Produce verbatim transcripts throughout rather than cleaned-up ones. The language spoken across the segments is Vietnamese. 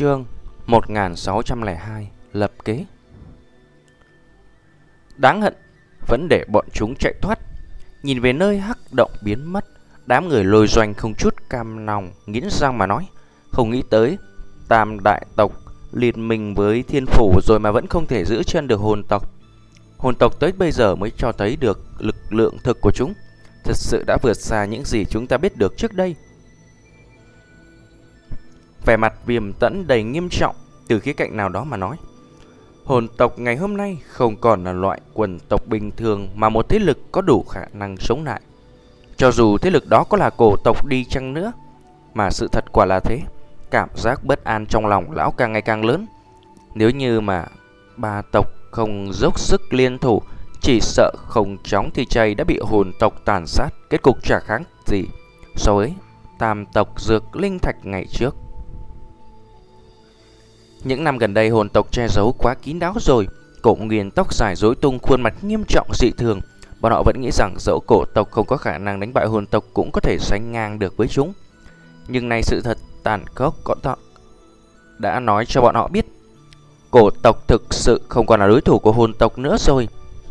Chương một nghìn sáu trăm lẻ hai Lập kế. Đáng hận vẫn để bọn chúng chạy thoát. Nhìn về nơi hắc động biến mất, đám người Lôi Doanh không chút cam lòng, nghiến răng mà nói: không nghĩ tới Tam đại tộc liệt mình với Thiên Phủ rồi mà vẫn không thể giữ chân được hồn tộc. Hồn tộc tới bây giờ mới cho thấy được lực lượng thực của chúng, thật sự đã vượt xa những gì chúng ta biết được trước đây. Vẻ mặt Viêm Tẫn đầy nghiêm trọng. Từ khía cạnh nào đó mà nói, hồn tộc ngày hôm nay không còn là loại quần tộc bình thường, mà một thế lực có đủ khả năng sống lại. Cho dù thế lực đó có là cổ tộc đi chăng nữa, mà sự thật quả là thế. Cảm giác bất an trong lòng lão càng ngày càng lớn. Nếu như mà ba tộc không dốc sức liên thủ, chỉ sợ không chóng thì chày đã bị hồn tộc tàn sát. Kết cục chả kháng gì so với tam tộc dược linh thạch ngày trước. Những năm gần đây hồn tộc che giấu quá kín đáo rồi. Cổ Nguyên tóc dài rối tung, khuôn mặt nghiêm trọng dị thường. Bọn họ vẫn nghĩ rằng dẫu cổ tộc không có khả năng đánh bại hồn tộc cũng có thể sánh ngang được với chúng. Nhưng nay sự thật tàn khốc có tọ đã nói cho bọn họ biết, cổ tộc thực sự không còn là đối thủ của hồn tộc nữa rồi.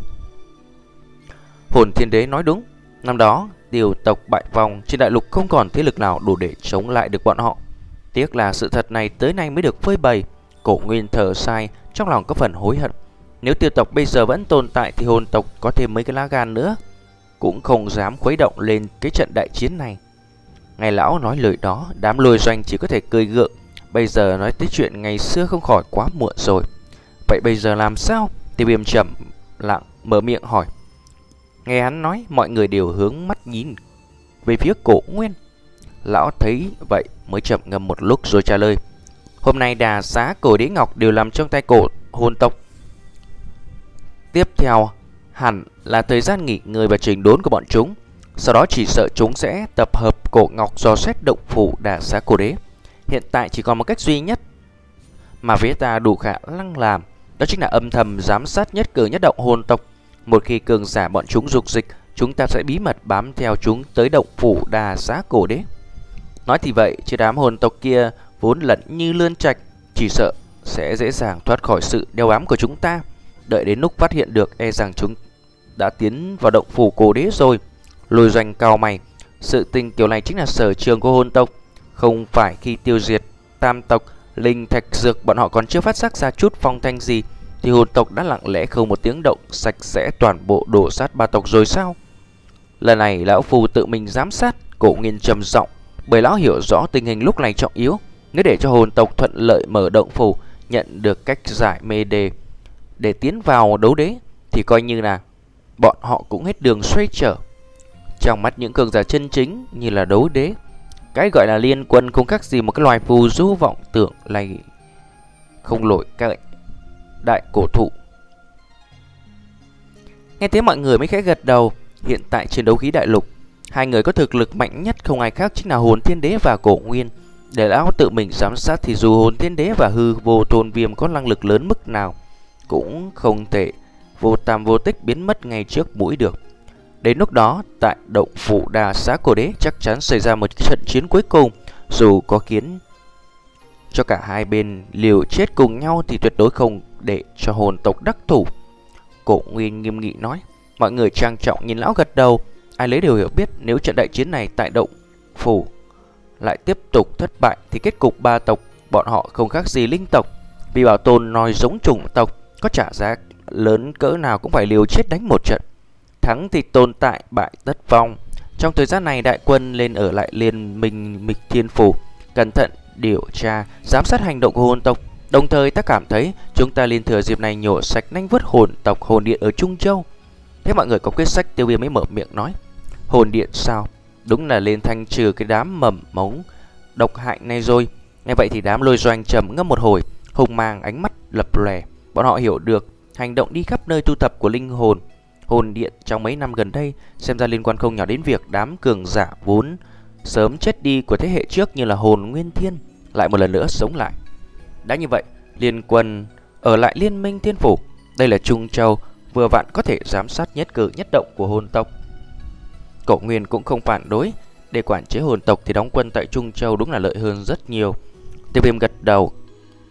Hồn Thiên Đế nói đúng. Năm đó Điều tộc bại vong, trên đại lục không còn thế lực nào đủ để chống lại được bọn họ. Tiếc là sự thật này tới nay mới được phơi bày. Cổ Nguyên thở dài, trong lòng có phần hối hận. Nếu Tiêu tộc bây giờ vẫn tồn tại thì hồn tộc có thêm mấy cái lá gan nữa cũng không dám khuấy động lên cái trận đại chiến này. Ngày lão nói lời đó, đám Lôi Doanh chỉ có thể cười gượng. Bây giờ nói tới chuyện ngày xưa không khỏi quá muộn rồi. Vậy bây giờ làm sao? Tiêu Viêm chậm lặng mở miệng hỏi. Nghe hắn nói, mọi người đều hướng mắt nhìn về phía Cổ Nguyên. Lão thấy vậy mới chậm ngâm một lúc rồi trả lời. Hôm nay đà xá cổ đế ngọc đều nằm trong tay cổ hồn tộc. Tiếp theo hẳn là thời gian nghỉ ngơi và chỉnh đốn của bọn chúng. Sau đó chỉ sợ chúng sẽ tập hợp cổ ngọc dò xét động phủ đà xá cổ đế. Hiện tại chỉ còn một cách duy nhất mà phía ta đủ khả năng làm, đó chính là âm thầm giám sát nhất cử nhất động hồn tộc. Một khi cường giả bọn chúng dục dịch, chúng ta sẽ bí mật bám theo chúng tới động phủ đà xá cổ đế. Nói thì vậy, chứ đám hồn tộc kia vốn lẫn như lươn trạch, chỉ sợ sẽ dễ dàng thoát khỏi sự đeo bám của chúng ta. Đợi đến lúc phát hiện được, e rằng chúng đã tiến vào động phủ cổ đế rồi. Lôi Doanh cao mày. Sự tình kiểu này chính là sở trường của hồn tộc. Không phải khi tiêu diệt tam tộc linh thạch dược, bọn họ còn chưa phát giác ra chút phong thanh gì, thì hồn tộc đã lặng lẽ không một tiếng động sạch sẽ toàn bộ đổ sát ba tộc rồi sao? Lần này lão phù tự mình giám sát. Cổ Nguyên trầm giọng, bởi lão hiểu rõ tình hình lúc này trọng yếu. Nếu để cho hồn tộc thuận lợi mở động phủ, nhận được cách giải mê đề để tiến vào đấu đế, thì coi như là bọn họ cũng hết đường xoay trở. Trong mắt những cường giả chân chính như là đấu đế, cái gọi là liên quân không khác gì một cái loài phù du vọng tưởng này không nổi các đại cổ thụ. Nghe thế mọi người mới khẽ gật đầu. Hiện tại trên đấu khí đại lục, hai người có thực lực mạnh nhất không ai khác chính là Hồn Thiên Đế và Cổ Nguyên. Để lão tự mình giám sát thì dù Hồn Thiên Đế và Hư Vô Tôn Viêm có năng lực lớn mức nào cũng không thể vô tam vô tích biến mất ngay trước mũi được. Đến lúc đó, tại động phủ đà xá cổ đế chắc chắn xảy ra một trận chiến cuối cùng. Dù có khiến cho cả hai bên liều chết cùng nhau thì tuyệt đối không để cho hồn tộc đắc thủ. Cổ Nguyên nghiêm nghị nói. Mọi người trang trọng nhìn lão gật đầu. Ai lấy đều hiểu biết, nếu trận đại chiến này tại động phủ lại tiếp tục thất bại thì kết cục ba tộc bọn họ không khác gì linh tộc. Vì bảo tồn nói giống chủng tộc, có trả giá lớn cỡ nào cũng phải liều chết đánh một trận. Thắng thì tồn tại, bại tất vong. Trong thời gian này đại quân lên ở lại liên minh Mịch Thiên Phủ, cẩn thận điều tra, giám sát hành động của hồn tộc. Đồng thời ta cảm thấy chúng ta liên thừa dịp này nhổ sạch nanh vớt hồn tộc hồn điện ở Trung Châu. Thế mọi người có quyết sách, Tiêu Viêm mới mở miệng nói. Hồn điện sao? Đúng là lên thanh trừ cái đám mầm mống độc hại này rồi. Nghe vậy thì đám Lôi Doanh trầm ngâm một hồi, hùng mang ánh mắt lập lòe. Bọn họ hiểu được hành động đi khắp nơi tu tập của linh hồn hồn điện trong mấy năm gần đây xem ra liên quan không nhỏ đến việc đám cường giả vốn sớm chết đi của thế hệ trước như là Hồn Nguyên Thiên lại một lần nữa sống lại. Đã như vậy, liên quân ở lại liên minh Thiên Phủ, đây là Trung Châu, vừa vặn có thể giám sát nhất cử nhất động của hồn tộc. Cổ Nguyên cũng không phản đối, để quản chế hồn tộc thì đóng quân tại Trung Châu đúng là lợi hơn rất nhiều. Tiêu Viêm gật đầu,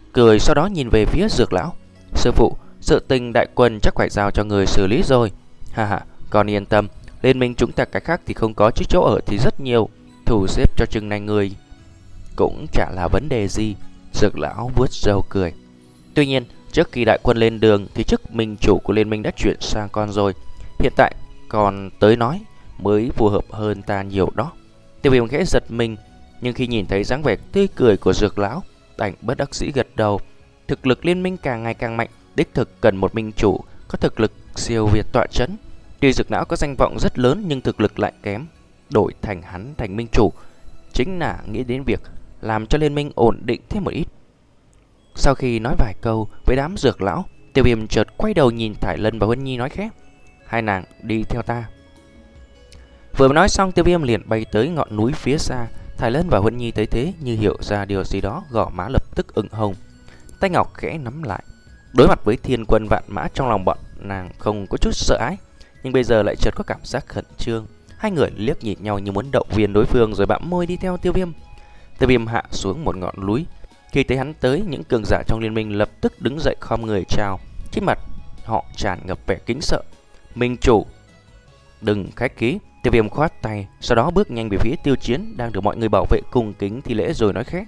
cười sau đó nhìn về phía Dược lão. Sư phụ, sự tình đại quân chắc phải giao cho người xử lý rồi. Ha ha, con yên tâm, liên minh chúng ta cái khác thì không có chứ chỗ ở thì rất nhiều. Thủ xếp cho chừng này người cũng chả là vấn đề gì. Dược lão vuốt râu cười. Tuy nhiên, trước khi đại quân lên đường thì chức minh chủ của liên minh đã chuyển sang con rồi. Hiện tại còn tới nói mới phù hợp hơn ta nhiều đó. Tiêu Viêm khẽ giật mình, nhưng khi nhìn thấy dáng vẻ tươi cười của Dược lão, đành bất đắc dĩ gật đầu. Thực lực liên minh càng ngày càng mạnh, đích thực cần một minh chủ có thực lực siêu việt tọa chấn. Tuy Dược lão có danh vọng rất lớn nhưng thực lực lại kém, đổi thành hắn thành minh chủ chính là nghĩ đến việc làm cho liên minh ổn định thêm một ít. Sau khi nói vài câu với đám Dược lão, Tiêu Viêm chợt quay đầu nhìn Thải Lân và Huân Nhi nói khẽ: hai nàng đi theo ta. Vừa nói xong, Tiêu Viêm liền bay tới ngọn núi phía xa. Thải Lân và Huân Nhi thấy thế như hiểu ra điều gì đó, gò má lập tức ửng hồng, tay ngọc khẽ nắm lại. Đối mặt với thiên quân vạn mã, trong lòng bọn nàng không có chút sợ ái, nhưng bây giờ lại chợt có cảm giác khẩn trương. Hai người liếc nhìn nhau như muốn động viên đối phương, rồi bặm môi đi theo Tiêu Viêm. Tiêu Viêm hạ xuống một ngọn núi. Khi thấy hắn tới, những cường giả trong liên minh lập tức đứng dậy khom người chào. Trên mặt họ tràn ngập vẻ kính sợ. Minh chủ, đừng khách khí. Tiêu Viêm khoát tay, sau đó bước nhanh về phía Tiêu Chiến đang được mọi người bảo vệ cung kính thi lễ rồi nói khẽ: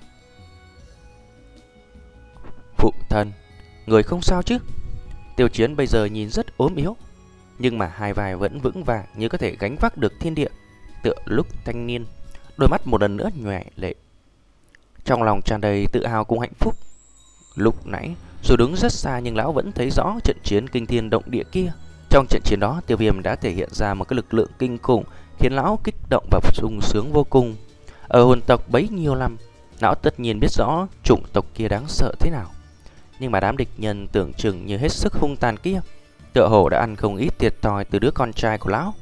phụ thân, người không sao chứ? Tiêu Chiến bây giờ nhìn rất ốm yếu, nhưng mà hai vai vẫn vững vàng như có thể gánh vác được thiên địa, tựa lúc thanh niên. Đôi mắt một lần nữa nhòe lệ, trong lòng tràn đầy tự hào cùng hạnh phúc. Lúc nãy dù đứng rất xa nhưng lão vẫn thấy rõ trận chiến kinh thiên động địa kia. Trong trận chiến đó, Tiêu Viêm đã thể hiện ra một cái lực lượng kinh khủng, khiến lão kích động và sung sướng vô cùng. Ở hồn tộc bấy nhiêu năm, lão tất nhiên biết rõ chủng tộc kia đáng sợ thế nào. Nhưng mà đám địch nhân tưởng chừng như hết sức hung tàn kia, tựa hồ đã ăn không ít thiệt thòi từ đứa con trai của lão.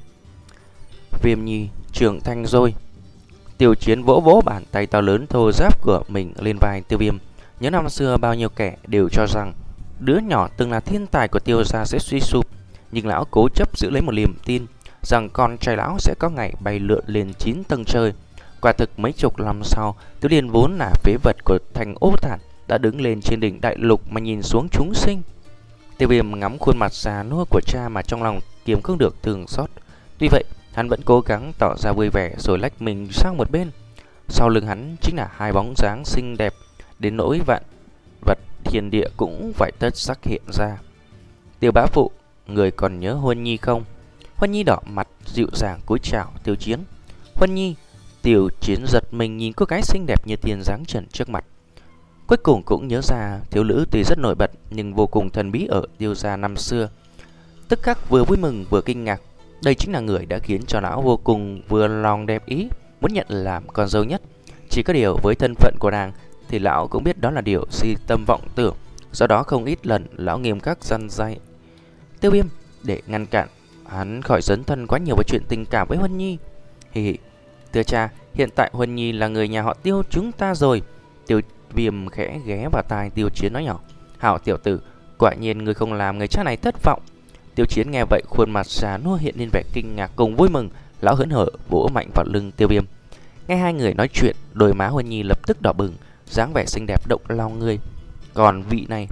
Viêm Nhi trưởng thành rồi. Tiêu Chiến vỗ vỗ bàn tay to lớn thô ráp của mình lên vai Tiêu Viêm. Nhớ năm xưa bao nhiêu kẻ đều cho rằng đứa nhỏ từng là thiên tài của Tiêu gia sẽ suy sụp, nhưng lão cố chấp giữ lấy một niềm tin rằng con trai lão sẽ có ngày bay lượn lên chín tầng trời. Quả thực mấy chục năm sau, Tiêu Liên vốn là phế vật của thành Ô Thản đã đứng lên trên đỉnh đại lục mà nhìn xuống chúng sinh. Tiêu Viêm ngắm khuôn mặt già nua của cha mà trong lòng kiếm không được thương xót. Tuy vậy, hắn vẫn cố gắng tỏ ra vui vẻ rồi lách mình sang một bên. Sau lưng hắn chính là hai bóng dáng xinh đẹp, đến nỗi vạn vật thiên địa cũng phải tất sắc hiện ra. Tiêu bá phụ, người còn nhớ Huân Nhi không? Huân Nhi đỏ mặt dịu dàng cúi chào Tiêu Chiến. Huân Nhi. Tiêu Chiến giật mình nhìn cô gái xinh đẹp như tiên dáng trần trước mặt. Cuối cùng cũng nhớ ra thiếu nữ tuy rất nổi bật nhưng vô cùng thần bí ở Tiêu gia năm xưa. Tức khắc vừa vui mừng vừa kinh ngạc. Đây chính là người đã khiến cho lão vô cùng vừa lòng đẹp ý, muốn nhận làm con dâu nhất. Chỉ có điều với thân phận của nàng thì lão cũng biết đó là điều si tâm vọng tưởng. Do đó không ít lần lão nghiêm khắc răn dạy Tiêu Viêm để ngăn cản hắn khỏi dấn thân quá nhiều vào chuyện tình cảm với Huân Nhi. Hì hì, thưa cha, hiện tại Huân Nhi là người nhà họ Tiêu chúng ta rồi. Tiêu Viêm khẽ ghé vào tai Tiêu Chiến nói nhỏ: hảo tiểu tử, quả nhiên người không làm người cha này thất vọng. Tiêu Chiến nghe vậy, khuôn mặt già nua hiện lên vẻ kinh ngạc cùng vui mừng. Lão hớn hở vỗ mạnh vào lưng Tiêu Viêm. Nghe hai người nói chuyện, đôi má Huân Nhi lập tức đỏ bừng, dáng vẻ xinh đẹp động lòng người. Còn vị này,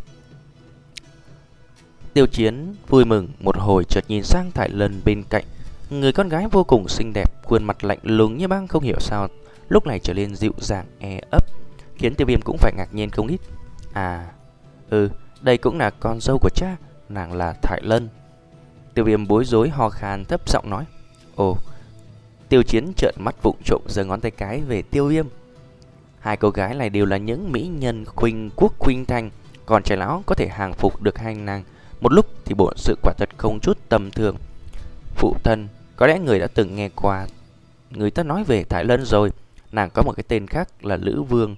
Tiêu Chiến vui mừng một hồi, chợt nhìn sang Thải Lân bên cạnh. Người con gái vô cùng xinh đẹp, khuôn mặt lạnh lùng như băng, không hiểu sao lúc này trở nên dịu dàng e ấp, khiến Tiêu Viêm cũng phải ngạc nhiên không ít. À, ừ, đây cũng là con dâu của cha, nàng là Thải Lân. Tiêu Viêm bối rối ho khan thấp giọng nói. Ồ. Tiêu Chiến trợn mắt vụng trộm giơ ngón tay cái về Tiêu Viêm. Hai cô gái này đều là những mỹ nhân khuynh quốc khuynh thành, còn trai lão có thể hàng phục được hai nàng một lúc thì bổn sự quả thật không chút tầm thường. Phụ thân, có lẽ người đã từng nghe qua người ta nói về Thải Lân rồi. Nàng có một cái tên khác là Lữ Vương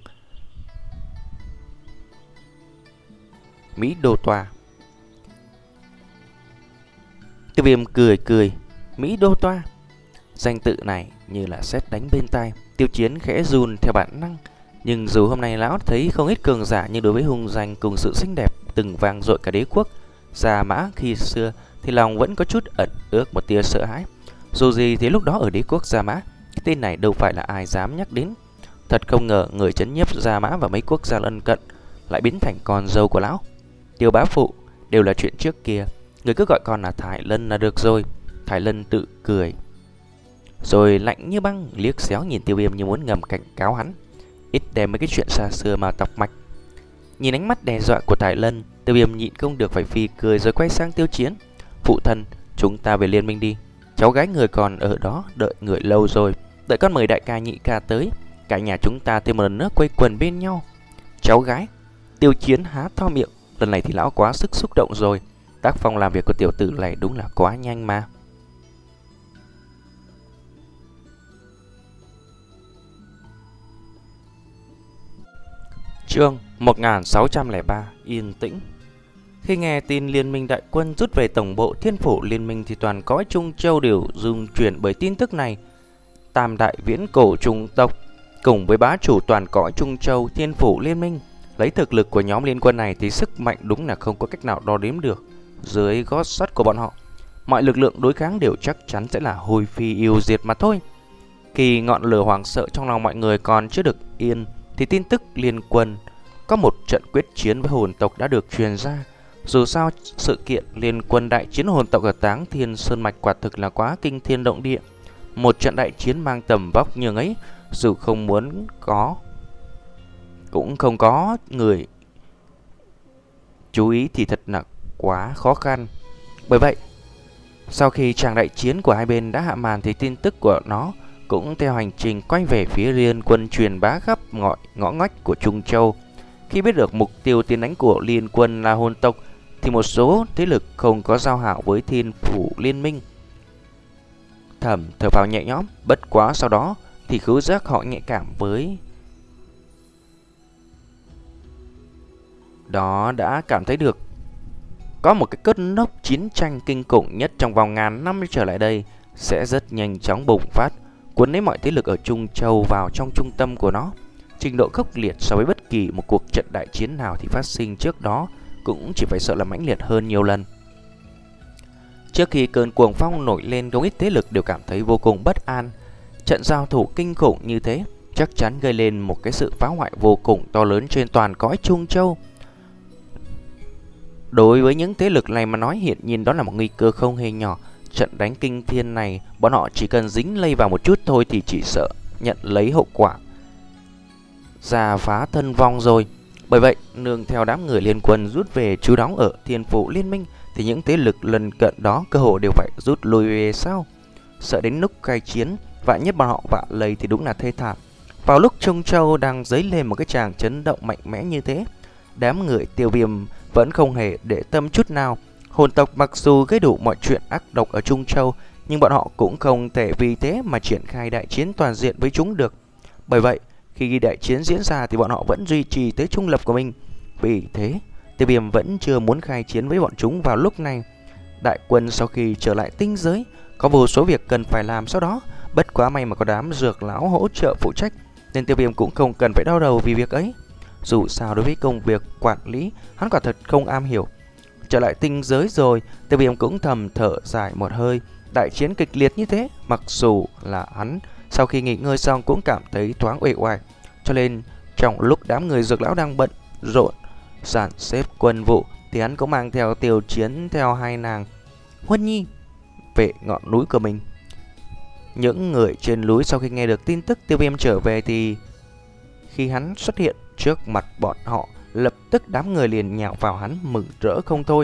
Mỹ Đô Toa. Tiêu Viêm cười cười. Mỹ Đô Toa, danh tự này như là sét đánh bên tai. Tiêu Chiến khẽ run theo bản năng. Nhưng dù hôm nay lão thấy không ít cường giả, nhưng đối với hung danh cùng sự xinh đẹp từng vang dội cả đế quốc Gia Mã khi xưa thì lòng vẫn có chút ẩn ước một tia sợ hãi. Dù gì thì lúc đó ở đế quốc Gia Mã, cái tên này đâu phải là ai dám nhắc đến. Thật không ngờ người trấn nhiếp Gia Mã và mấy quốc gia lân cận lại biến thành con dâu của lão. Tiêu bá phụ, đều là chuyện trước kia, người cứ gọi con là Thái Lân là được rồi. Thái Lân tự cười, rồi lạnh như băng liếc xéo nhìn Tiêu Viêm như muốn ngầm cảnh cáo hắn ít đem mấy cái chuyện xa xưa mà tọc mạch. Nhìn ánh mắt đe dọa của Thái Lân, Tiêu Viêm nhịn không được phải phì cười rồi quay sang Tiêu Chiến. Phụ thân, chúng ta về liên minh đi. Cháu gái người còn ở đó đợi người lâu rồi. Đợi con mời đại ca nhị ca tới, cả nhà chúng ta thêm một lần nữa quây quần bên nhau. Cháu gái? Tiêu Chiến há to miệng. Lần này thì lão quá sức xúc động rồi. Tác phong làm việc của tiểu tử này đúng là quá nhanh mà. Chương một nghìn sáu trăm lẻ ba. Yên tĩnh. Khi nghe tin liên minh đại quân rút về tổng bộ Thiên Phủ Liên minh thì toàn cõi Trung Châu đều rung chuyển bởi tin tức này. Tam đại viễn cổ trùng tộc cùng với bá chủ toàn cõi Trung Châu Thiên Phủ Liên minh, lấy thực lực của nhóm liên quân này thì sức mạnh đúng là không có cách nào đo đếm được. Dưới gót sắt của bọn họ, mọi lực lượng đối kháng đều chắc chắn sẽ là hồi phi yêu diệt mà thôi. Khi ngọn lửa hoảng sợ trong lòng mọi người còn chưa được yên thì tin tức liên quân có một trận quyết chiến với hồn tộc đã được truyền ra. Dù sao sự kiện liên quân đại chiến hồn tộc ở Táng Thiên Sơn Mạch quả thực là quá kinh thiên động địa. Một trận đại chiến mang tầm vóc nhường ấy, dù không muốn có cũng không có người chú ý thì thật là quá khó khăn. Bởi vậy, sau khi tràng đại chiến của hai bên đã hạ màn thì tin tức của nó cũng theo hành trình quay về phía liên quân truyền bá khắp ngõ, ngõ ngách của Trung Châu. Khi biết được mục tiêu tiến đánh của liên quân là hồn tộc thì một số thế lực không có giao hảo với Thiên Phủ Liên minh thầm thở vào nhẹ nhõm. Bất quá sau đó thì khứu giác họ nhạy cảm với đó đã cảm thấy được có một cái cơn lốc chiến tranh kinh khủng nhất trong vòng ngàn năm trở lại đây sẽ rất nhanh chóng bùng phát, cuốn lấy mọi thế lực ở Trung Châu vào trong trung tâm của nó. Trình độ khốc liệt so với bất kỳ một cuộc trận đại chiến nào thì phát sinh trước đó cũng chỉ phải sợ là mãnh liệt hơn nhiều lần. Trước khi cơn cuồng phong nổi lên, không ít thế lực đều cảm thấy vô cùng bất an. Trận giao thủ kinh khủng như thế chắc chắn gây lên một cái sự phá hoại vô cùng to lớn trên toàn cõi Trung Châu. Đối với những thế lực này mà nói, hiện nhiên đó là một nguy cơ không hề nhỏ. Trận đánh kinh thiên này, bọn họ chỉ cần dính lây vào một chút thôi thì chỉ sợ nhận lấy hậu quả già phá thân vong rồi. Bởi vậy, nương theo đám người liên quân rút về trú đóng ở Thiên Phủ Liên minh thì những thế lực lần cận đó cơ hội đều phải rút lui về sau. Sợ đến lúc khai chiến, vạn nhất bọn họ vạ lây thì đúng là thê thảm. Vào lúc Trung Châu đang dấy lên một cái tràng chấn động mạnh mẽ như thế, đám người Tiêu Viêm vẫn không hề để tâm chút nào. Hồn tộc mặc dù gây đủ mọi chuyện ác độc ở Trung Châu, nhưng bọn họ cũng không thể vì thế mà triển khai đại chiến toàn diện với chúng được. Bởi vậy, khi đại chiến diễn ra thì bọn họ vẫn duy trì tới trung lập của mình. Vì thế, Tiêu Viêm vẫn chưa muốn khai chiến với bọn chúng vào lúc này. Đại quân sau khi trở lại tinh giới có vô số việc cần phải làm sau đó. Bất quá may mà có đám dược lão hỗ trợ phụ trách, nên Tiêu Viêm cũng không cần phải đau đầu vì việc ấy. Dù sao đối với công việc quản lý, hắn quả thật không am hiểu. Trở lại tinh giới rồi, Tiêu Viêm cũng thầm thở dài một hơi. Đại chiến kịch liệt như thế, mặc dù là hắn sau khi nghỉ ngơi xong cũng cảm thấy thoáng uể oải. Cho nên trong lúc đám người dược lão đang bận rộn dàn xếp quân vụ thì hắn cũng mang theo Tiêu Chiến theo hai nàng Huân Nhi về ngọn núi của mình. Những người trên núi sau khi nghe được tin tức Tiêu Viêm trở về thì khi hắn xuất hiện trước mặt bọn họ, lập tức đám người liền nhào vào hắn mừng rỡ không thôi.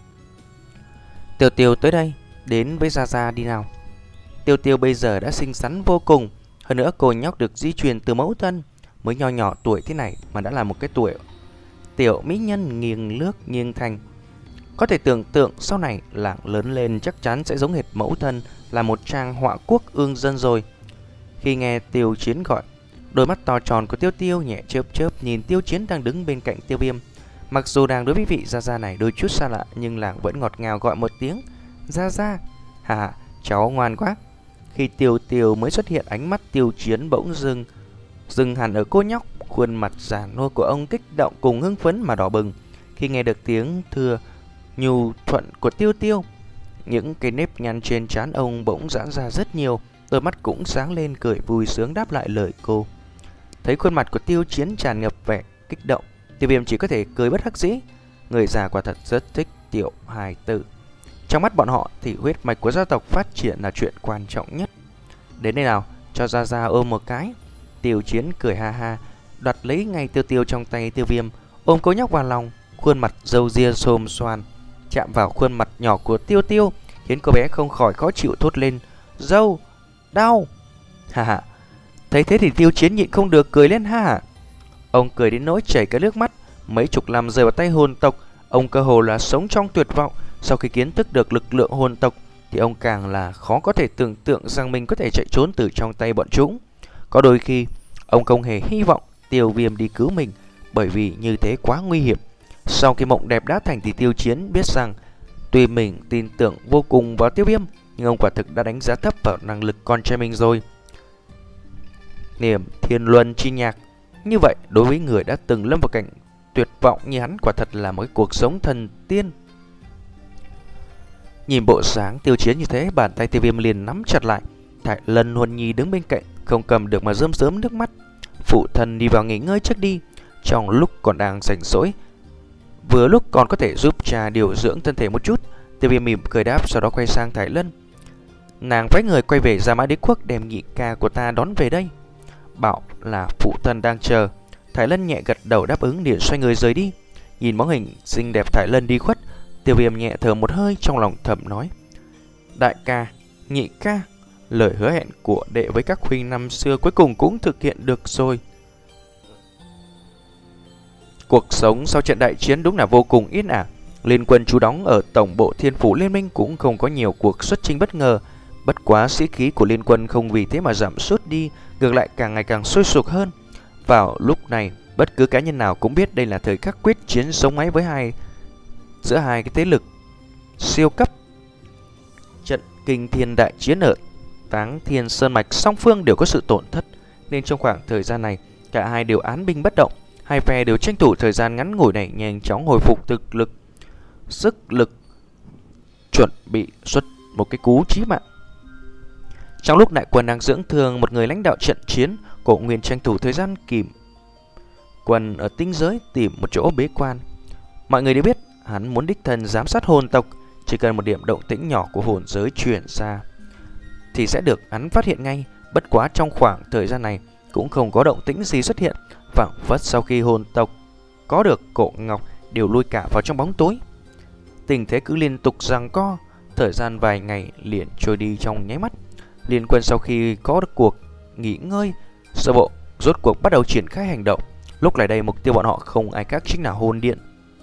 Tiêu Tiêu tới đây, đến với Gia Gia đi nào. Tiêu Tiêu bây giờ đã xinh xắn vô cùng. Hơn nữa cô nhóc được di truyền từ mẫu thân, mới nho nhỏ tuổi thế này mà đã là một cái tuổi tiểu mỹ nhân nghiêng nước nghiêng thành. Có thể tưởng tượng sau này làng lớn lên chắc chắn sẽ giống hệt mẫu thân, là một trang họa quốc ương dân rồi. Khi nghe Tiêu Chiến gọi, đôi mắt to tròn của Tiêu Tiêu nhẹ chớp chớp nhìn Tiêu Chiến đang đứng bên cạnh Tiêu Viêm. Mặc dù đang đối với vị Gia Gia này đôi chút xa lạ, nhưng làng vẫn ngọt ngào gọi một tiếng Gia Gia. Hà, cháu ngoan quá. Khi Tiêu Tiêu mới xuất hiện, ánh mắt Tiêu Chiến bỗng dưng dừng hẳn ở cô nhóc. Khuôn mặt già nua của ông kích động cùng hưng phấn mà đỏ bừng khi nghe được tiếng thưa nhu thuận của Tiêu Tiêu. Những cái nếp nhăn trên trán ông bỗng giãn ra rất nhiều, đôi mắt cũng sáng lên cười vui sướng đáp lại lời cô. Thấy khuôn mặt của Tiêu Chiến tràn ngập vẻ kích động, Tiêu Viêm chỉ có thể cười bất đắc dĩ. Người già quả thật rất thích tiểu hài tử. Trong mắt bọn họ thì huyết mạch của gia tộc phát triển là chuyện quan trọng nhất. Đến đây nào, cho Gia Gia ôm một cái. Tiêu Chiến cười ha ha, đoạt lấy ngay Tiêu Tiêu trong tay Tiêu Viêm, ôm cô nhóc vào lòng. Khuôn mặt râu ria xồm xoàn chạm vào khuôn mặt nhỏ của Tiêu Tiêu, khiến cô bé không khỏi khó chịu thốt lên: "Dâu, đau!" Ha ha. Thấy thế thì Tiêu Chiến nhịn không được cười lên ha ha. Ông cười đến nỗi chảy cả nước mắt. Mấy chục năm rơi vào tay hồn tộc, ông cơ hồ là sống trong tuyệt vọng. Sau khi kiến thức được lực lượng hồn tộc thì ông càng là khó có thể tưởng tượng rằng mình có thể chạy trốn từ trong tay bọn chúng. Có đôi khi ông không hề hy vọng Tiêu Viêm đi cứu mình, bởi vì như thế quá nguy hiểm. Sau khi mộng đẹp đã thành thì Tiêu Chiến biết rằng tuy mình tin tưởng vô cùng vào Tiêu Viêm, nhưng ông quả thực đã đánh giá thấp vào năng lực con trai mình rồi. Niềm thiên luân chi nhạc. Như vậy đối với người đã từng lâm vào cảnh tuyệt vọng như hắn, quả thật là một cuộc sống thần tiên. Nhìn bộ dáng Tiêu Chiến như thế, bàn tay Tiêu Viêm liền nắm chặt lại. Thải Lân Huân Nhi đứng bên cạnh không cầm được mà rơm rớm nước mắt. Phụ thân đi vào nghỉ ngơi trước đi. Trong lúc còn đang rảnh rỗi, vừa lúc còn có thể giúp cha điều dưỡng thân thể một chút. Tiêu Viêm mỉm cười đáp, sau đó quay sang Thải Lân. Nàng phái người quay về Gia Mã Đế Quốc đem nhị ca của ta đón về đây, bảo là phụ thân đang chờ. Thải Lân nhẹ gật đầu đáp ứng, liền xoay người rời đi. Nhìn bóng hình xinh đẹp Thải Lân đi khuất, Tiêu Viêm nhẹ thở một hơi, trong lòng thầm nói: đại ca, nhị ca, lời hứa hẹn của đệ với các huynh năm xưa cuối cùng cũng thực hiện được rồi. Cuộc sống sau trận đại chiến đúng là vô cùng yên ả. Liên quân trú đóng ở tổng bộ Thiên Phủ Liên Minh cũng không có nhiều cuộc xuất chinh bất ngờ. Bất quá sĩ khí của liên quân không vì thế mà giảm sút đi, ngược lại càng ngày càng sôi sục hơn. Vào lúc này, bất cứ cá nhân nào cũng biết đây là thời khắc quyết chiến sống mái với hai giữa hai cái thế lực siêu cấp. Trận kinh thiên đại chiến ở Táng Thiên Sơn Mạch song phương đều có sự tổn thất, nên trong khoảng thời gian này cả hai đều án binh bất động. Hai phe đều tranh thủ thời gian ngắn ngủi này nhanh chóng hồi phục thực lực, sức lực, chuẩn bị xuất một cái cú chí mạng. Trong lúc đại quân đang dưỡng thương một người lãnh đạo trận chiến, Cổ Nguyên tranh thủ thời gian kìm quân ở tinh giới tìm một chỗ bế quan. Mọi người đều biết hắn muốn đích thân giám sát hồn tộc, chỉ cần một điểm động tĩnh nhỏ của hồn giới truyền ra thì sẽ được hắn phát hiện ngay. Bất quá trong khoảng thời gian này cũng không có động tĩnh gì xuất hiện, phảng phất sau khi hồn tộc có được Cổ Ngọc đều lui cả vào trong bóng tối. Tình thế cứ liên tục giằng co, thời gian vài ngày liền trôi đi trong nháy mắt. Liên quân sau khi có được cuộc nghỉ ngơi sơ bộ, rốt cuộc bắt đầu triển khai hành động. Lúc này đây mục tiêu bọn họ không ai khác chính là hồn điện.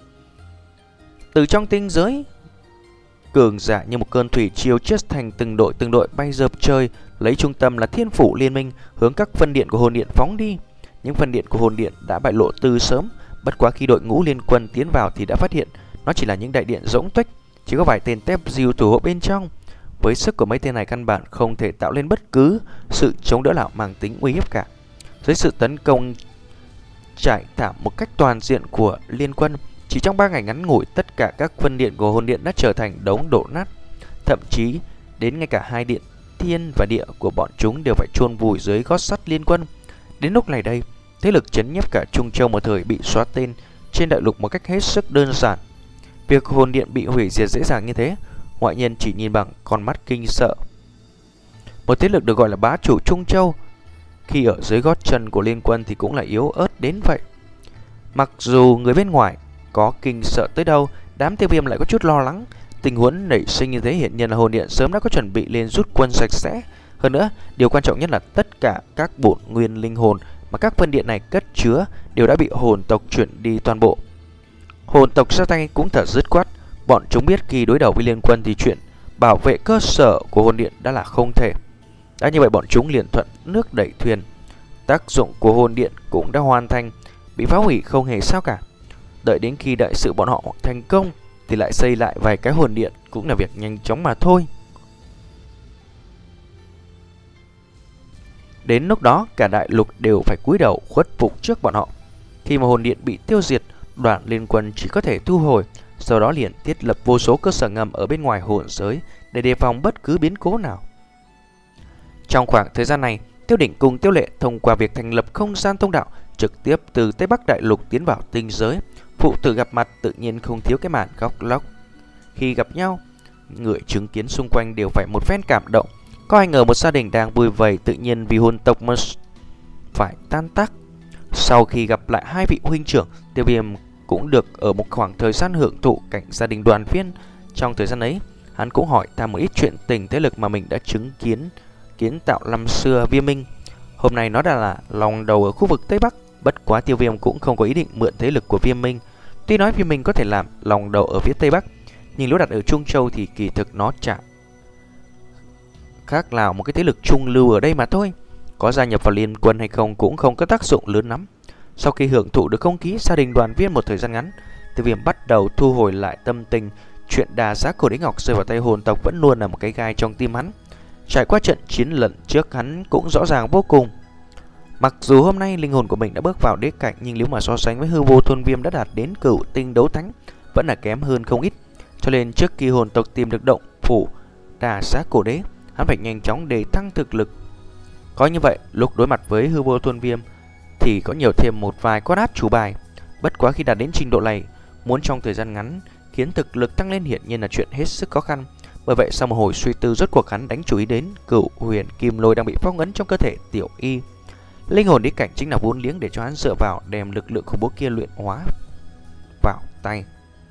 Từ trong tinh giới, cường giả như một cơn thủy triều chết thành từng đội từng đội bay dợp trời, lấy trung tâm là Thiên Phủ Liên Minh hướng các phân điện của hồn điện phóng đi. Những phân điện của hồn điện đã bại lộ từ sớm, bất quá khi đội ngũ liên quân tiến vào thì đã phát hiện nó chỉ là những đại điện rỗng tuếch, chỉ có vài tên tép diêu thủ hộ bên trong. Với sức của mấy tên này căn bản không thể tạo lên bất cứ sự chống đỡ nào mang tính uy hiếp cả. Dưới sự tấn công trải thảm một cách toàn diện của liên quân, chỉ trong ba ngày ngắn ngủi, tất cả các phân điện của hồn điện đã trở thành đống đổ nát. Thậm chí đến ngay cả hai điện thiên và địa của bọn chúng đều phải chôn vùi dưới gót sắt liên quân. Đến lúc này đây, thế lực chấn nhiếp cả Trung Châu một thời bị xóa tên trên đại lục một cách hết sức đơn giản. Việc hồn điện bị hủy diệt dễ dàng như thế, ngoại nhân chỉ nhìn bằng con mắt kinh sợ. Một thế lực được gọi là bá chủ Trung Châu, khi ở dưới gót chân của liên quân thì cũng là yếu ớt đến vậy. Mặc dù người bên ngoài có kinh sợ tới đâu, đám Tiêu Viêm lại có chút lo lắng. Tình huống nảy sinh như thế hiện nhiên là hồn điện sớm đã có chuẩn bị lên rút quân sạch sẽ. Hơn nữa, điều quan trọng nhất là tất cả các bổn nguyên linh hồn mà các phân điện này cất chứa đều đã bị hồn tộc chuyển đi toàn bộ. Hồn tộc ra tay cũng thật dứt khoát. Bọn chúng biết khi đối đầu với liên quân thì chuyện bảo vệ cơ sở của hồn điện đã là không thể. Đã như vậy bọn chúng liền thuận nước đẩy thuyền. Tác dụng của hồn điện cũng đã hoàn thành, bị phá hủy không hề sao cả. Đợi đến khi đại sự bọn họ thành công thì lại xây lại vài cái hồn điện, cũng là việc nhanh chóng mà thôi. Đến lúc đó cả đại lục đều phải cúi đầu khuất phục trước bọn họ. Khi mà hồn điện bị tiêu diệt, đoàn liên quân chỉ có thể thu hồi, sau đó liền thiết lập vô số cơ sở ngầm ở bên ngoài hồn giới để đề phòng bất cứ biến cố nào. Trong khoảng thời gian này, Tiêu Đỉnh cùng Tiêu Lệ thông qua việc thành lập không gian thông đạo trực tiếp từ Tây Bắc Đại Lục tiến vào tinh giới. Phụ tử gặp mặt tự nhiên không thiếu cái màn khóc lóc. Khi gặp nhau, người chứng kiến xung quanh đều phải một phen cảm động. Có ai ngờ một gia đình đang vui vầy tự nhiên vì hôn tộc mà phải tan tác. Sau khi gặp lại hai vị huynh trưởng, Tiêu Viêm cũng được ở một khoảng thời gian hưởng thụ cảnh gia đình đoàn viên. Trong thời gian ấy, hắn cũng hỏi thăm một ít chuyện tình thế lực mà mình đã chứng kiến kiến tạo năm xưa Viêm Minh. Hôm nay nó đã là lòng đầu ở khu vực Tây Bắc, bất quá Tiêu Viêm cũng không có ý định mượn thế lực của Viêm Minh. Tuy nói Viêm Minh có thể làm lòng đầu ở phía Tây Bắc, nhưng nếu đặt ở Trung Châu thì kỳ thực nó chả khác nào một cái thế lực trung lưu ở đây mà thôi. Có gia nhập vào liên quân hay không cũng không có tác dụng lớn lắm. Sau khi hưởng thụ được không khí gia đình đoàn viên một thời gian ngắn, Tiêu Viêm bắt đầu thu hồi lại tâm tình. Chuyện đà giá cổ đế ngọc rơi vào tay hồn tộc vẫn luôn là một cái gai trong tim hắn. Trải qua trận chiến lần trước, hắn cũng rõ ràng vô cùng. Mặc dù hôm nay linh hồn của mình đã bước vào đế cảnh, nhưng nếu mà so sánh với hư vô thôn viêm đã đạt đến cửu tinh đấu thánh, vẫn là kém hơn không ít. Cho nên trước khi hồn tộc tìm được động phủ đà giá cổ đế, hắn phải nhanh chóng để thăng thực lực. Có như vậy, lúc đối mặt với hư vô thôn viêm thì có nhiều thêm một vài con át chủ bài. Bất quá khi đạt đến trình độ này, muốn trong thời gian ngắn khiến thực lực tăng lên hiển nhiên là chuyện hết sức khó khăn. Bởi vậy sau một hồi suy tư, rốt cuộc hắn đánh chú ý đến cửu huyền kim lôi đang bị phong ấn trong cơ thể tiểu y. Linh hồn đế cảnh chính là vốn liếng để cho hắn dựa vào đem lực lượng khủng bố kia luyện hóa vào tay.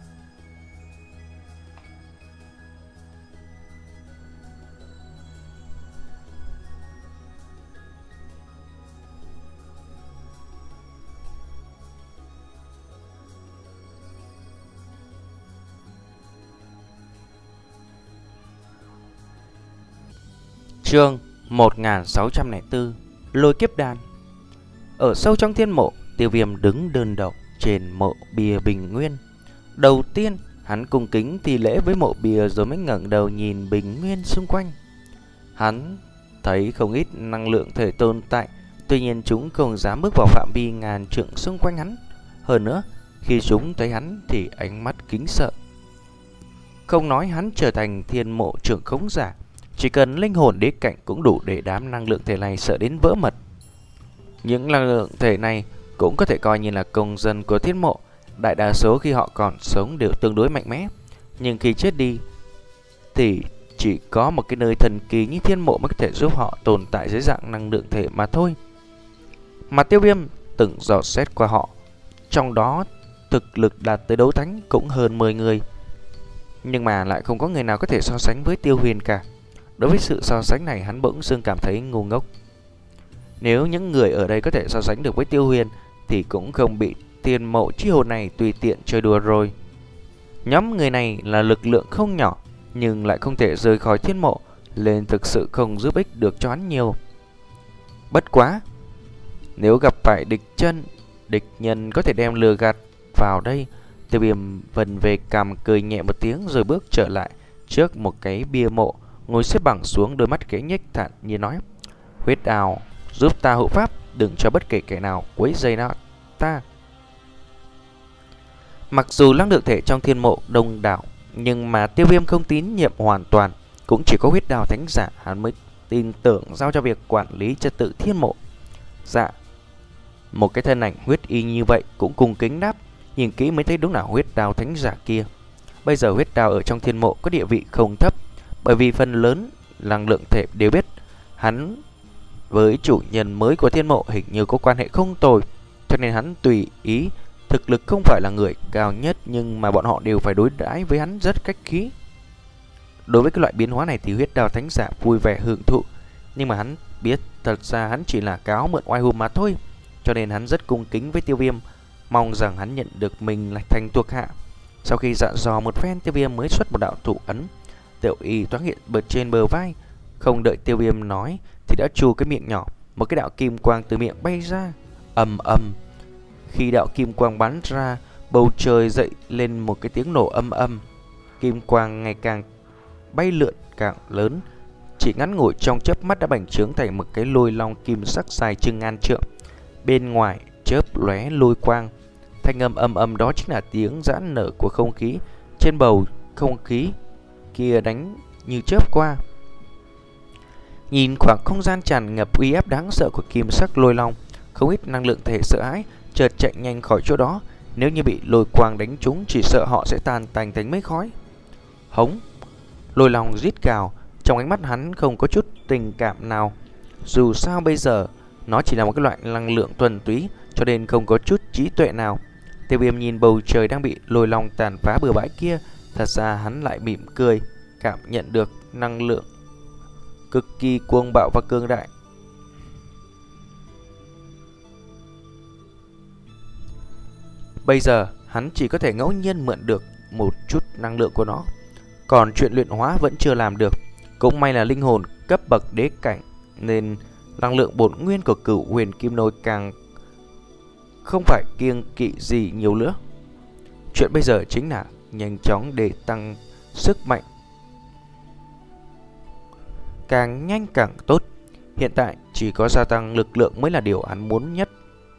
Chương một nghìn sáu trăm lẻ bốn Lôi kiếp đan. Ở sâu trong thiên mộ, Tiêu Viêm đứng đơn độc trên mộ bia bình nguyên. Đầu tiên, hắn cung kính thi lễ với mộ bia rồi mới ngẩng đầu nhìn bình nguyên xung quanh. Hắn thấy không ít năng lượng thể tồn tại, tuy nhiên chúng không dám bước vào phạm vi ngàn trượng xung quanh hắn. Hơn nữa, khi chúng thấy hắn thì ánh mắt kính sợ. Không nói hắn trở thành thiên mộ trưởng khống giả, chỉ cần linh hồn đế cảnh cũng đủ để đám năng lượng thể này sợ đến vỡ mật. Những năng lượng thể này cũng có thể coi như là công dân của thiên mộ. Đại đa số khi họ còn sống đều tương đối mạnh mẽ, nhưng khi chết đi thì chỉ có một cái nơi thần kỳ như thiên mộ mới có thể giúp họ tồn tại dưới dạng năng lượng thể mà thôi. Mà Tiêu Viêm từng dò xét qua họ, trong đó thực lực đạt tới đấu thánh cũng hơn mười người, nhưng mà lại không có người nào có thể so sánh với Tiêu Huyền cả. Đối với sự so sánh này, hắn bỗng dưng cảm thấy ngu ngốc. Nếu những người ở đây có thể so sánh được với Tiêu Huyền thì cũng không bị thiên mộ chi hồn này tùy tiện chơi đùa rồi. Nhóm người này là lực lượng không nhỏ, nhưng lại không thể rời khỏi thiên mộ, nên thực sự không giúp ích được cho hắn nhiều. Bất quá, nếu gặp phải địch chân, địch nhân có thể đem lừa gạt vào đây. Tiêu Viêm vần về cằm cười nhẹ một tiếng rồi bước trở lại trước một cái bia mộ, ngồi xếp bằng xuống, đôi mắt khẽ nhếch thản như nói: Huyết Đào, giúp ta hộ pháp, đừng cho bất kể kẻ nào quấy rầy nào ta. Mặc dù năng lượng thể trong thiên mộ đông đảo, nhưng mà Tiêu Viêm không tín nhiệm hoàn toàn. Cũng chỉ có Huyết Đào thánh giả hắn mới tin tưởng giao cho việc quản lý trật tự thiên mộ. Dạ. Một cái thân ảnh huyết y như vậy cũng cùng kính đáp, nhìn kỹ mới thấy đúng là Huyết Đào thánh giả kia. Bây giờ Huyết Đào ở trong thiên mộ có địa vị không thấp, bởi vì phần lớn năng lượng thể đều biết hắn với chủ nhân mới của thiên mộ hình như có quan hệ không tồi, cho nên hắn tùy ý. Thực lực không phải là người cao nhất, nhưng mà bọn họ đều phải đối đãi với hắn rất cách khí. Đối với cái loại biến hóa này thì Huyết Đào thánh giả vui vẻ hưởng thụ, nhưng mà hắn biết thật ra hắn chỉ là cáo mượn oai hùng mà thôi, cho nên hắn rất cung kính với Tiêu Viêm, mong rằng hắn nhận được mình là thành thuộc hạ. Sau khi dặn dò một phen, Tiêu Viêm mới xuất một đạo thủ ấn. Tiểu y thoáng hiện bật trên bờ vai, không đợi Tiêu Viêm nói thì đã chu cái miệng nhỏ, một cái đạo kim quang từ miệng bay ra, ầm ầm. Khi đạo kim quang bắn ra, bầu trời dậy lên một cái tiếng nổ âm âm. Kim quang ngày càng bay lượn càng lớn, chỉ ngắn ngủi trong chớp mắt đã bành trướng thành một cái lôi long kim sắc dài chừng ngàn trượng. Bên ngoài chớp lóe lôi quang, thanh âm âm âm đó chính là tiếng giãn nở của không khí. Trên bầu không khí kia đánh như chớp qua. Nhìn khoảng không gian tràn ngập uy áp đáng sợ của kim sắc lôi long, Không ít năng lượng thể sợ hãi chợt chạy nhanh khỏi chỗ đó. Nếu như bị lôi quang đánh trúng, chỉ sợ họ sẽ tan tành thành mấy khói. Hống! Lôi Long rít gào, trong ánh mắt hắn không có chút tình cảm nào. Dù sao bây giờ nó chỉ là một cái loại năng lượng thuần túy, cho nên không có chút trí tuệ nào. Tiêu Viêm nhìn bầu trời đang bị Lôi Long tàn phá bừa bãi kia, thật ra hắn lại mỉm cười, cảm nhận được năng lượng cực kỳ cuồng bạo và cương đại. Bây giờ hắn chỉ có thể ngẫu nhiên mượn được một chút năng lượng của nó, còn chuyện luyện hóa vẫn chưa làm được. Cũng may là linh hồn cấp bậc đế cảnh, nên năng lượng bổn nguyên của Cửu Huyền Kim Nôi càng không phải kiêng kỵ gì nhiều nữa. Chuyện bây giờ chính là nhanh chóng để tăng sức mạnh, càng nhanh càng tốt. Hiện tại chỉ có gia tăng lực lượng mới là điều hắn muốn nhất.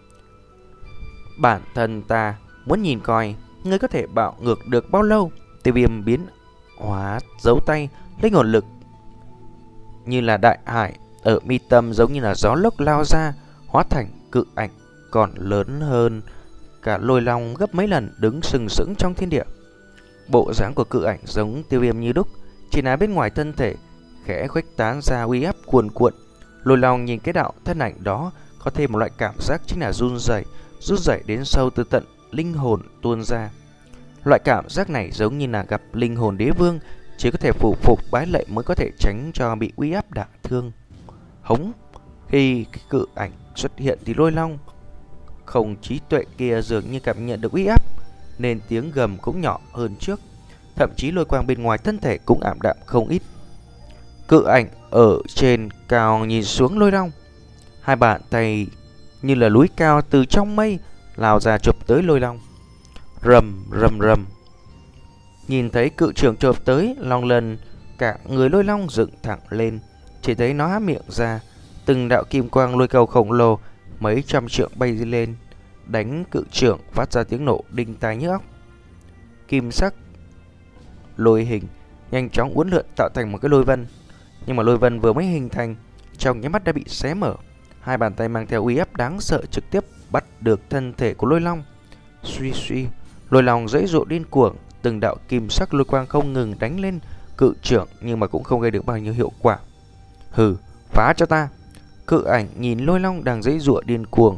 Bản thân ta muốn nhìn coi ngươi có thể bạo ngược được bao lâu. Tiêu Viêm biến hóa dấu tay, linh hồn lực như là đại hải ở mi tâm giống như là gió lốc lao ra, hóa thành cự ảnh còn lớn hơn cả Lôi Long gấp mấy lần, đứng sừng sững trong thiên địa. Bộ dáng của cự ảnh giống Tiêu Viêm như đúc, chỉ là bên ngoài thân thể khẽ khuếch tán ra uy áp cuồn cuộn. Lôi Long nhìn cái đạo thân ảnh đó, có thêm một loại cảm giác chính là run rẩy, run rẩy đến sâu từ tận linh hồn tuôn ra. Loại cảm giác này giống như là gặp linh hồn đế vương, chỉ có thể phụ phục bái lạy mới có thể tránh cho bị uy áp đả thương. Hống! Khi cái cự ảnh xuất hiện thì Lôi Long không trí tuệ kia dường như cảm nhận được uy áp, nên tiếng gầm cũng nhỏ hơn trước. Thậm chí lôi quang bên ngoài thân thể cũng ảm đạm không ít. Cự ảnh ở trên cao nhìn xuống Lôi Long, hai bàn tay như là núi cao từ trong mây lao ra chụp tới Lôi Long. Rầm rầm rầm. Nhìn thấy cự trưởng chụp tới, Long lần cả người Lôi Long dựng thẳng lên. Chỉ thấy nó há miệng ra, từng đạo kim quang lôi cầu khổng lồ mấy trăm trượng bay lên, đánh cự trưởng phát ra tiếng nổ đinh tai nhức óc. Kim sắc lôi hình nhanh chóng uốn lượn tạo thành một cái lôi vân, nhưng mà lôi vân vừa mới hình thành, trong nháy mắt đã bị xé mở. Hai bàn tay mang theo uy áp đáng sợ trực tiếp bắt được thân thể của Lôi Long. Suy suy, Lôi Long giãy giụa điên cuồng, từng đạo kim sắc lôi quang không ngừng đánh lên cự trưởng, nhưng mà cũng không gây được bao nhiêu hiệu quả. Hừ, phá cho ta! Cự ảnh nhìn Lôi Long đang giãy giụa điên cuồng,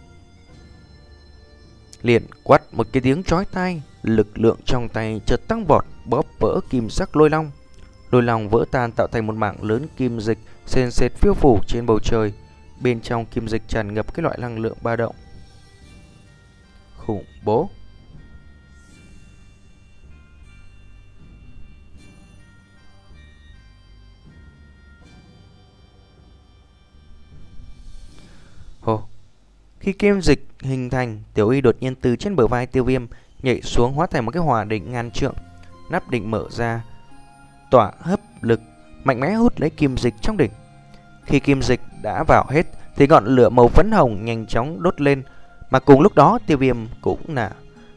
liền quát một cái tiếng chói tai, lực lượng trong tay chợt tăng vọt, bóp vỡ kim sắc Lôi Long. Lôi Long vỡ tan tạo thành một mảng lớn kim dịch sền sệt phiêu phù trên bầu trời. Bên trong kim dịch tràn ngập cái loại năng lượng ba động khủng bố. Hồ, khi kim dịch hình thành, Tiểu Y đột nhiên từ trên bờ vai Tiêu Viêm nhảy xuống, hóa thành một cái hỏa đỉnh ngàn trượng. Nắp đỉnh mở ra, tỏa hấp lực mạnh mẽ hút lấy kim dịch trong đỉnh. Khi kim dịch đã vào hết thì ngọn lửa màu phấn hồng nhanh chóng đốt lên, mà cùng lúc đó Tiêu Viêm cũng là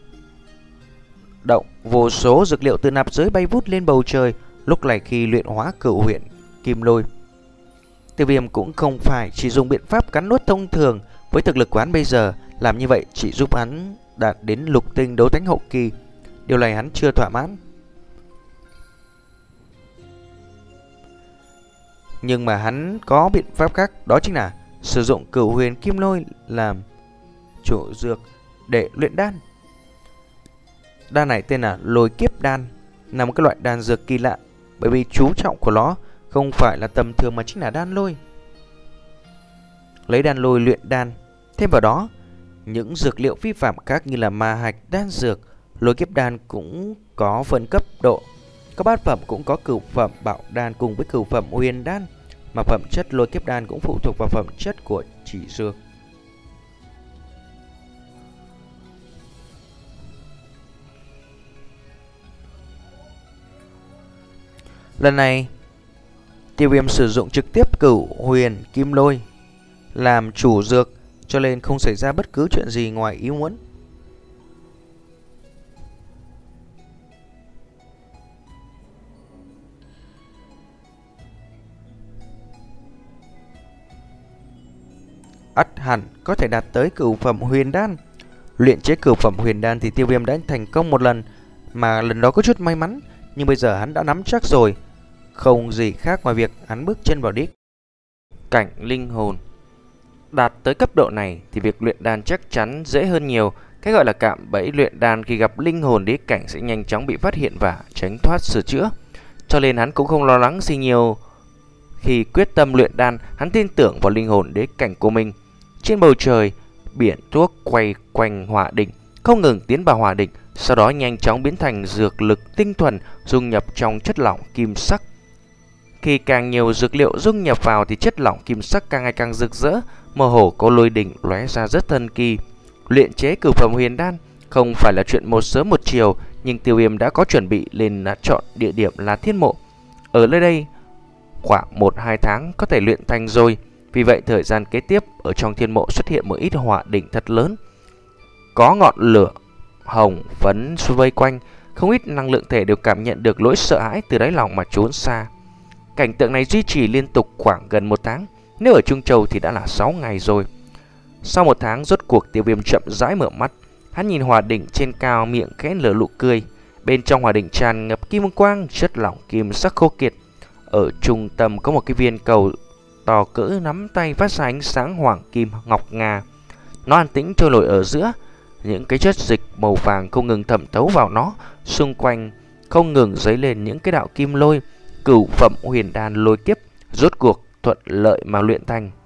động vô số dược liệu từ nạp giới bay vút lên bầu trời. Lúc này khi luyện hóa Cửu Huyền Kim Lôi, Tiêu Viêm cũng không phải chỉ dùng biện pháp cắn nuốt thông thường. Với thực lực của hắn bây giờ, làm như vậy chỉ giúp hắn đạt đến lục tinh đấu thánh hậu kỳ. Điều này hắn chưa thỏa mãn. Nhưng mà hắn có biện pháp khác, đó chính là sử dụng Cửu Huyền Kim Lôi làm chủ dược để luyện đan. Đan này tên là Lôi Kiếp Đan, là một cái loại đan dược kỳ lạ, bởi vì chú trọng của nó không phải là tầm thường mà chính là đan lôi. Lấy đan lôi luyện đan, thêm vào đó những dược liệu phi phạm khác như là ma hạch đan dược. Lôi Kiếp Đan cũng có phân cấp độ, có bát phẩm, cũng có cửu phẩm bảo đan cùng với cửu phẩm huyền đan, mà phẩm chất Lôi Kiếp Đan cũng phụ thuộc vào phẩm chất của chỉ dược. Lần này Tiêu Viêm sử dụng trực tiếp Cửu Huyền Kim Lôi làm chủ dược, cho nên không xảy ra bất cứ chuyện gì ngoài ý muốn. Ắt hẳn có thể đạt tới cửu phẩm huyền đan. Luyện chế cửu phẩm huyền đan thì Tiêu Viêm đã thành công một lần, mà lần đó có chút may mắn, nhưng bây giờ hắn đã nắm chắc rồi. Không gì khác ngoài việc hắn bước chân vào đích cảnh linh hồn. Đạt tới cấp độ này thì việc luyện đan chắc chắn dễ hơn nhiều. Cái gọi là cạm bẫy luyện đan khi gặp linh hồn đế cảnh sẽ nhanh chóng bị phát hiện và tránh thoát sửa chữa. Cho nên hắn cũng không lo lắng gì nhiều. Khi quyết tâm luyện đan, hắn tin tưởng vào linh hồn đế cảnh của mình. Trên bầu trời, biển thuốc quay quanh hỏa đỉnh, không ngừng tiến vào hỏa đỉnh, sau đó nhanh chóng biến thành dược lực tinh thuần dung nhập trong chất lỏng kim sắc. Khi càng nhiều dược liệu dung nhập vào thì chất lỏng kim sắc càng ngày càng rực rỡ, mơ hồ có lôi đỉnh lóe ra rất thần kỳ. Luyện chế cửu phẩm huyền đan không phải là chuyện một sớm một chiều, nhưng Tiêu Viêm đã có chuẩn bị nên đã chọn địa điểm là thiên mộ. Ở nơi đây khoảng một hai tháng có thể luyện thành rồi. Vì vậy thời gian kế tiếp ở trong thiên mộ xuất hiện một ít hỏa đỉnh thật lớn, có ngọn lửa hồng phấn vây quanh. Không ít năng lượng thể đều cảm nhận được nỗi sợ hãi từ đáy lòng mà trốn xa. Cảnh tượng này duy trì liên tục khoảng gần một tháng, nếu ở Trung Châu thì đã là sáu ngày rồi. Sau một tháng rốt cuộc Tiêu Viêm chậm rãi mở mắt. Hắn nhìn hỏa đỉnh trên cao, miệng khẽ nở nụ cười. Bên trong hỏa đỉnh tràn ngập kim quang, chất lỏng kim sắc khô kiệt. Ở trung tâm có một cái viên cầu to cỡ nắm tay phát ra ánh sáng hoàng kim ngọc ngà. Nó an tĩnh trôi nổi ở giữa. Những cái chất dịch màu vàng không ngừng thẩm thấu vào nó. Xung quanh không ngừng dấy lên những cái đạo kim lôi. Cửu phẩm huyền đan lôi kiếp rốt cuộc thuận lợi mà luyện thành.